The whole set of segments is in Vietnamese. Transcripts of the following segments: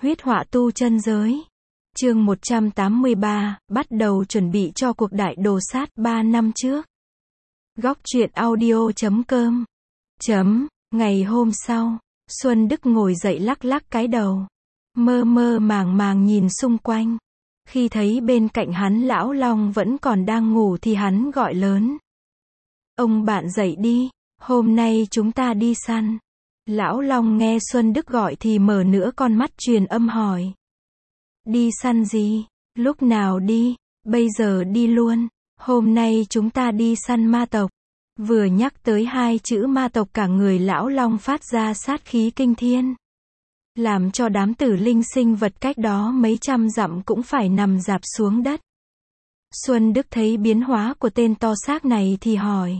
Huyết họa tu chân giới. Chương 183, bắt đầu chuẩn bị cho cuộc đại đồ sát 3 năm trước. Góc truyện audio.com. Ngày hôm sau, Xuân Đức ngồi dậy lắc lắc cái đầu. Mơ mơ màng màng nhìn xung quanh. Khi thấy bên cạnh hắn lão Long vẫn còn đang ngủ thì hắn gọi lớn. Ông bạn dậy đi, hôm nay chúng ta đi săn. Lão Long nghe Xuân Đức gọi thì mở nửa con mắt truyền âm hỏi. Đi săn gì? Lúc nào đi? Bây giờ đi luôn. Hôm nay chúng ta đi săn ma tộc. Vừa nhắc tới hai chữ ma tộc cả người lão Long phát ra sát khí kinh thiên. Làm cho đám tử linh sinh vật cách đó mấy trăm dặm cũng phải nằm rạp xuống đất. Xuân Đức thấy biến hóa của tên to xác này thì hỏi.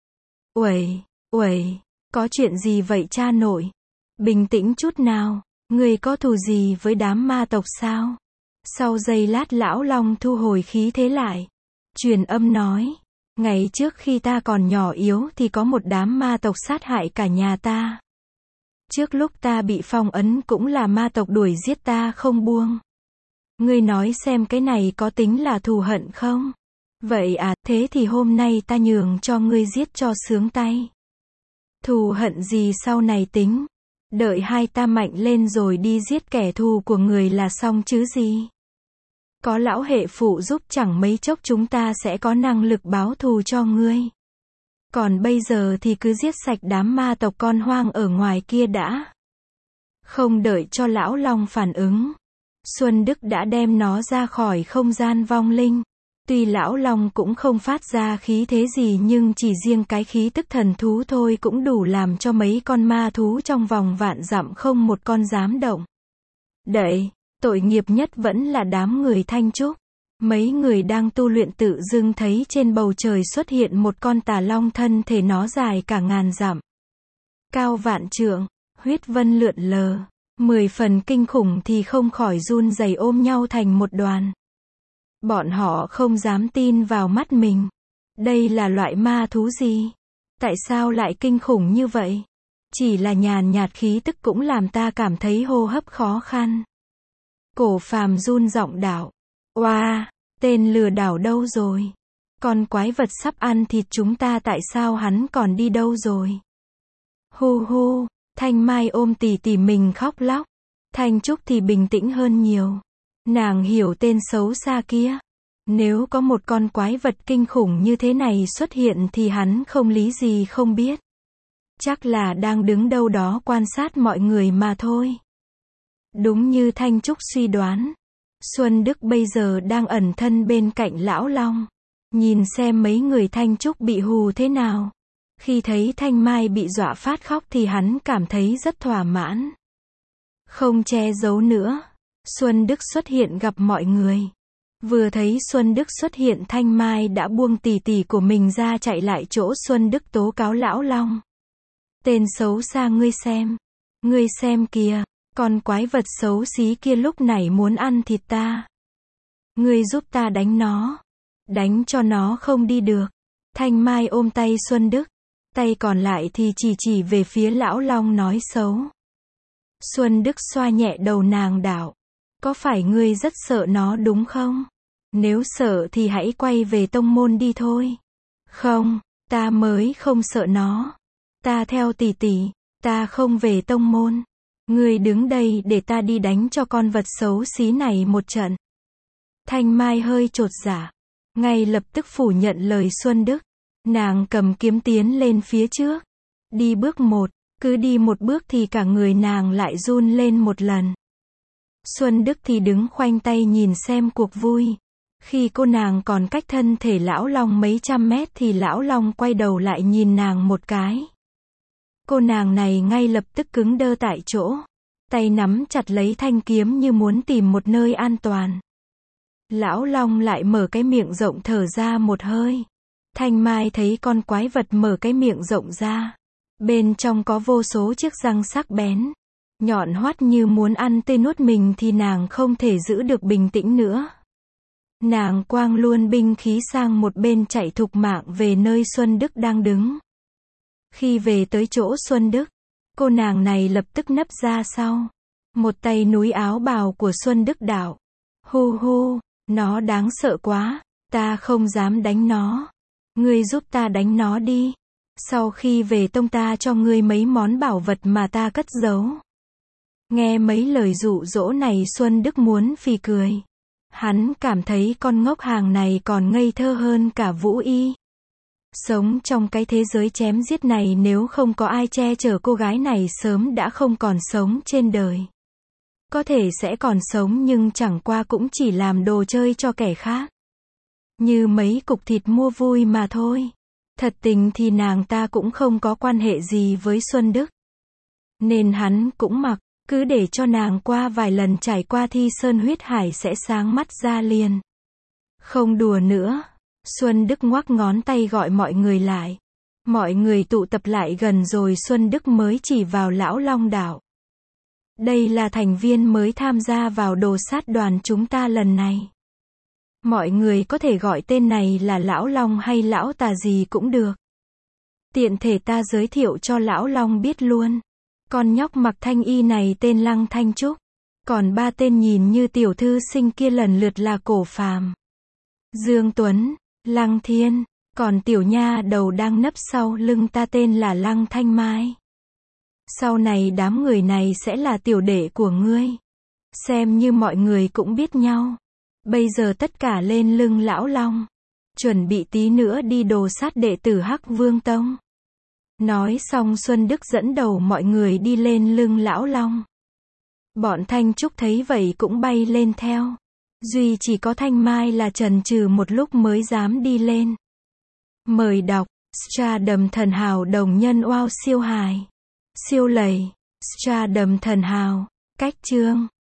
Uầy, có chuyện gì vậy cha nội? Bình tĩnh chút nào, người có thù gì với đám ma tộc sao? Sau giây lát lão Long thu hồi khí thế lại. Truyền âm nói, ngày trước khi ta còn nhỏ yếu thì có một đám ma tộc sát hại cả nhà ta. Trước lúc ta bị phong ấn cũng là ma tộc đuổi giết ta không buông. Ngươi nói xem cái này có tính là thù hận không? Vậy à, thế thì hôm nay ta nhường cho ngươi giết cho sướng tay. Thù hận gì sau này tính. Đợi hai ta mạnh lên rồi đi giết kẻ thù của người là xong chứ gì. Có lão hệ phụ giúp chẳng mấy chốc chúng ta sẽ có năng lực báo thù cho ngươi. Còn bây giờ thì cứ giết sạch đám ma tộc con hoang ở ngoài kia đã. Không đợi cho lão Long phản ứng. Xuân Đức đã đem nó ra khỏi không gian vong linh. Tuy lão Long cũng không phát ra khí thế gì nhưng chỉ riêng cái khí tức thần thú thôi cũng đủ làm cho mấy con ma thú trong vòng vạn dặm không một con dám động. Đậy, tội nghiệp nhất vẫn là đám người Thanh Trúc. Mấy người đang tu luyện tự dưng thấy trên bầu trời xuất hiện một con tà long thân thể nó dài cả ngàn dặm. Cao vạn trượng, huyết vân lượn lờ, 10 phần kinh khủng thì không khỏi run rẩy ôm nhau thành một đoàn. Bọn họ không dám tin vào mắt mình. Đây là loại ma thú gì? Tại sao lại kinh khủng như vậy? Chỉ là nhàn nhạt khí tức cũng làm ta cảm thấy hô hấp khó khăn. Cổ Phàm run giọng đạo. Oa, tên lừa đảo đâu rồi? Con quái vật sắp ăn thịt chúng ta tại sao hắn còn đi đâu rồi? Hu hu, Thanh Mai ôm tỉ tỉ mình khóc lóc. Thanh Trúc thì bình tĩnh hơn nhiều. Nàng hiểu tên xấu xa kia. Nếu có một con quái vật kinh khủng như thế này xuất hiện thì hắn không lý gì không biết. Chắc là đang đứng đâu đó quan sát mọi người mà thôi. Đúng như Thanh Trúc suy đoán. Xuân Đức bây giờ đang ẩn thân bên cạnh lão Long. Nhìn xem mấy người Thanh Trúc bị hù thế nào. Khi thấy Thanh Mai bị dọa phát khóc thì hắn cảm thấy rất thỏa mãn. Không che giấu nữa. Xuân Đức xuất hiện gặp mọi người. Vừa thấy Xuân Đức xuất hiện Thanh Mai đã buông tỉ tỉ của mình ra chạy lại chỗ Xuân Đức tố cáo lão Long. Tên xấu xa ngươi xem. Ngươi xem kìa, con quái vật xấu xí kia lúc này muốn ăn thịt ta. Ngươi giúp ta đánh nó. Đánh cho nó không đi được. Thanh Mai ôm tay Xuân Đức. Tay còn lại thì chỉ về phía lão Long nói xấu. Xuân Đức xoa nhẹ đầu nàng đạo. Có phải ngươi rất sợ nó đúng không? Nếu sợ thì hãy quay về tông môn đi thôi. Không, ta mới không sợ nó. Ta theo tỉ tỉ, ta không về tông môn. Ngươi đứng đây để ta đi đánh cho con vật xấu xí này một trận. Thanh Mai hơi chột dạ. Ngay lập tức phủ nhận lời Xuân Đức. Nàng cầm kiếm tiến lên phía trước. Đi bước một, cứ đi một bước thì cả người nàng lại run lên một lần. Xuân Đức thì đứng khoanh tay nhìn xem cuộc vui. Khi cô nàng còn cách thân thể lão Long mấy trăm mét thì lão Long quay đầu lại nhìn nàng một cái. Cô nàng này ngay lập tức cứng đơ tại chỗ. Tay nắm chặt lấy thanh kiếm như muốn tìm một nơi an toàn. Lão Long lại mở cái miệng rộng thở ra một hơi. Thanh Mai thấy con quái vật mở cái miệng rộng ra. Bên trong có vô số chiếc răng sắc bén. Nhọn hoắt như muốn ăn tươi nuốt mình thì nàng không thể giữ được bình tĩnh nữa. Nàng quang luôn binh khí sang một bên chạy thục mạng về nơi Xuân Đức đang đứng. Khi về tới chỗ Xuân Đức, cô nàng này lập tức nấp ra sau. Một tay núi áo bào của Xuân Đức Đạo. Hu hu, nó đáng sợ quá, ta không dám đánh nó. Ngươi giúp ta đánh nó đi. Sau khi về tông ta cho ngươi mấy món bảo vật mà ta cất giấu. Nghe mấy lời dụ dỗ này Xuân Đức muốn phì cười. Hắn cảm thấy con ngốc hàng này còn ngây thơ hơn cả Vũ Y. Sống trong cái thế giới chém giết này nếu không có ai che chở cô gái này sớm đã không còn sống trên đời. Có thể sẽ còn sống nhưng chẳng qua cũng chỉ làm đồ chơi cho kẻ khác. Như mấy cục thịt mua vui mà thôi. Thật tình thì nàng ta cũng không có quan hệ gì với Xuân Đức. Nên hắn cũng mặc, cứ để cho nàng qua vài lần trải qua thi sơn huyết hải sẽ sáng mắt ra liền. Không đùa nữa. Xuân Đức ngoắc ngón tay gọi mọi người lại. Mọi người tụ tập lại gần rồi Xuân Đức mới chỉ vào Lão Long Đạo. Đây là thành viên mới tham gia vào đồ sát đoàn chúng ta lần này. Mọi người có thể gọi tên này là Lão Long hay Lão Tà gì cũng được. Tiện thể ta giới thiệu cho Lão Long biết luôn. Con nhóc mặc thanh y này tên Lăng Thanh Trúc. Còn ba tên nhìn như tiểu thư sinh kia lần lượt là Cổ Phàm, Dương Tuấn, Lăng Thiên. Còn tiểu nha đầu đang nấp sau lưng ta tên là Lăng Thanh Mai. Sau này đám người này sẽ là tiểu đệ của ngươi. Xem như mọi người cũng biết nhau. Bây giờ tất cả lên lưng Lão Long. Chuẩn bị tí nữa đi đồ sát đệ tử Hắc Vương Tông. Nói xong Xuân Đức dẫn đầu mọi người đi lên lưng Lão Long. Bọn Thanh Trúc thấy vậy cũng bay lên theo. Duy chỉ có Thanh Mai là chần chừ một lúc mới dám đi lên. Mời đọc, Stardom thần hào đồng nhân wow siêu hài. Siêu lầy, Stardom thần hào, cách chương.